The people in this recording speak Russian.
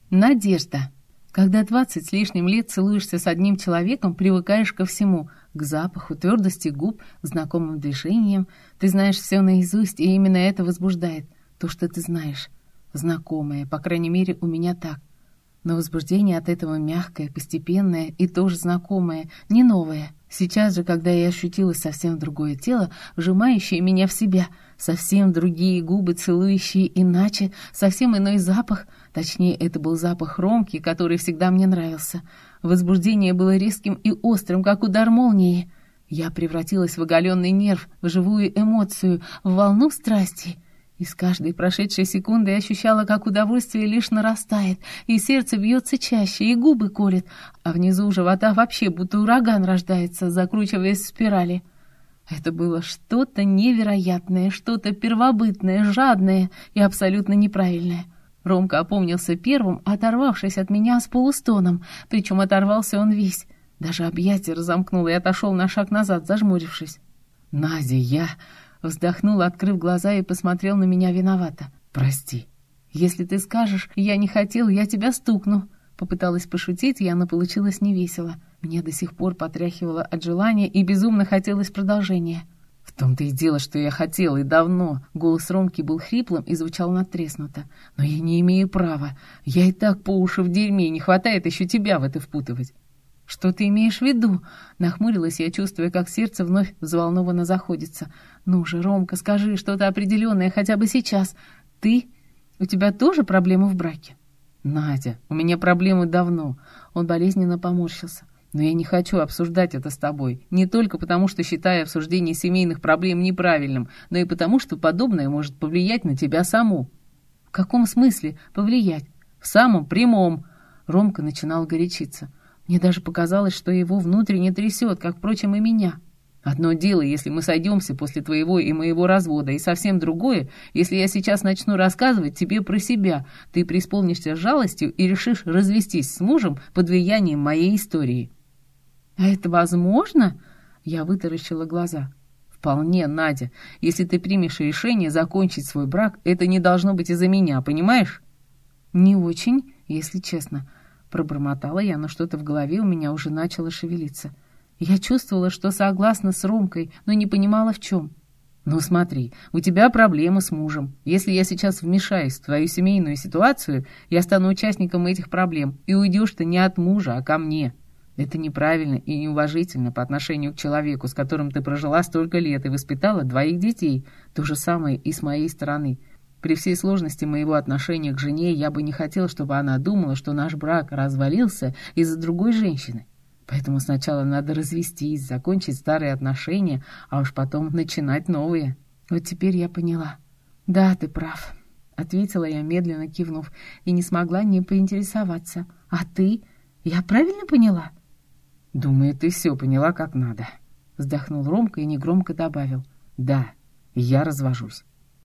Надежда. Когда 20 с лишним лет целуешься с одним человеком, привыкаешь ко всему, к запаху, твердости губ, к знакомым движениям. Ты знаешь все наизусть, и именно это возбуждает. То, что ты знаешь. Знакомое, по крайней мере, у меня так. Но возбуждение от этого мягкое, постепенное и тоже знакомое, не новое. Сейчас же, когда я ощутила совсем другое тело, вжимающее меня в себя, совсем другие губы, целующие иначе, совсем иной запах, точнее, это был запах Ромки, который всегда мне нравился. Возбуждение было резким и острым, как удар молнии. Я превратилась в оголенный нерв, в живую эмоцию, в волну страсти. И с каждой прошедшей секундой ощущала, как удовольствие лишь нарастает, и сердце бьется чаще, и губы колет, а внизу живота вообще будто ураган рождается, закручиваясь в спирали. Это было что-то невероятное, что-то первобытное, жадное и абсолютно неправильное. Ромка опомнился первым, оторвавшись от меня с полустоном, причем оторвался он весь. Даже объятия разомкнул и отошел на шаг назад, зажмурившись. «Надя, я...» Вздохнул, открыв глаза, и посмотрел на меня виновато. «Прости. Если ты скажешь, я не хотел, я тебя стукну». Попыталась пошутить я, но получилось невесело. Мне до сих пор потряхивало от желания и безумно хотелось продолжения. «В том-то и дело, что я хотел, и давно». Голос Ромки был хриплым и звучал надтреснуто. «Но я не имею права. Я и так по уши в дерьме, не хватает еще тебя в это впутывать». «Что ты имеешь в виду?» Нахмурилась я, чувствуя, как сердце вновь взволнованно заходится. «Ну же, Ромка, скажи что-то определенное хотя бы сейчас. У тебя тоже проблемы в браке?» «Надя, у меня проблемы давно». Он болезненно поморщился. «Но я не хочу обсуждать это с тобой. Не только потому, что считаю обсуждение семейных проблем неправильным, но и потому, что подобное может повлиять на тебя саму». «В каком смысле повлиять?» «В самом прямом». Ромка начинал горячиться. Мне даже показалось, что его внутренне трясет, как, впрочем, и меня. Одно дело, если мы сойдемся после твоего и моего развода, и совсем другое, если я сейчас начну рассказывать тебе про себя, ты преисполнишься жалостью и решишь развестись с мужем под влиянием моей истории». «А это возможно?» Я вытаращила глаза. «Вполне, Надя. Если ты примешь решение закончить свой брак, это не должно быть из-за меня, понимаешь?» «Не очень, если честно». Пробормотала я, но что-то в голове у меня уже начало шевелиться. Я чувствовала, что согласна с Ромкой, но не понимала, в чем. «Ну смотри, у тебя проблемы с мужем. Если я сейчас вмешаюсь в твою семейную ситуацию, я стану участником этих проблем, и уйдешь ты не от мужа, а ко мне. Это неправильно и неуважительно по отношению к человеку, с которым ты прожила столько лет и воспитала 2 детей. То же самое и с моей стороны. При всей сложности моего отношения к жене я бы не хотел, чтобы она думала, что наш брак развалился из-за другой женщины. Поэтому сначала надо развестись, закончить старые отношения, а уж потом начинать новые». Вот теперь я поняла. «Да, ты прав», — ответила я, медленно кивнув, и не смогла не поинтересоваться. «А ты? Я правильно поняла?» «Думаю, ты все поняла как надо», — вздохнул Ромка и негромко добавил. «Да, я развожусь».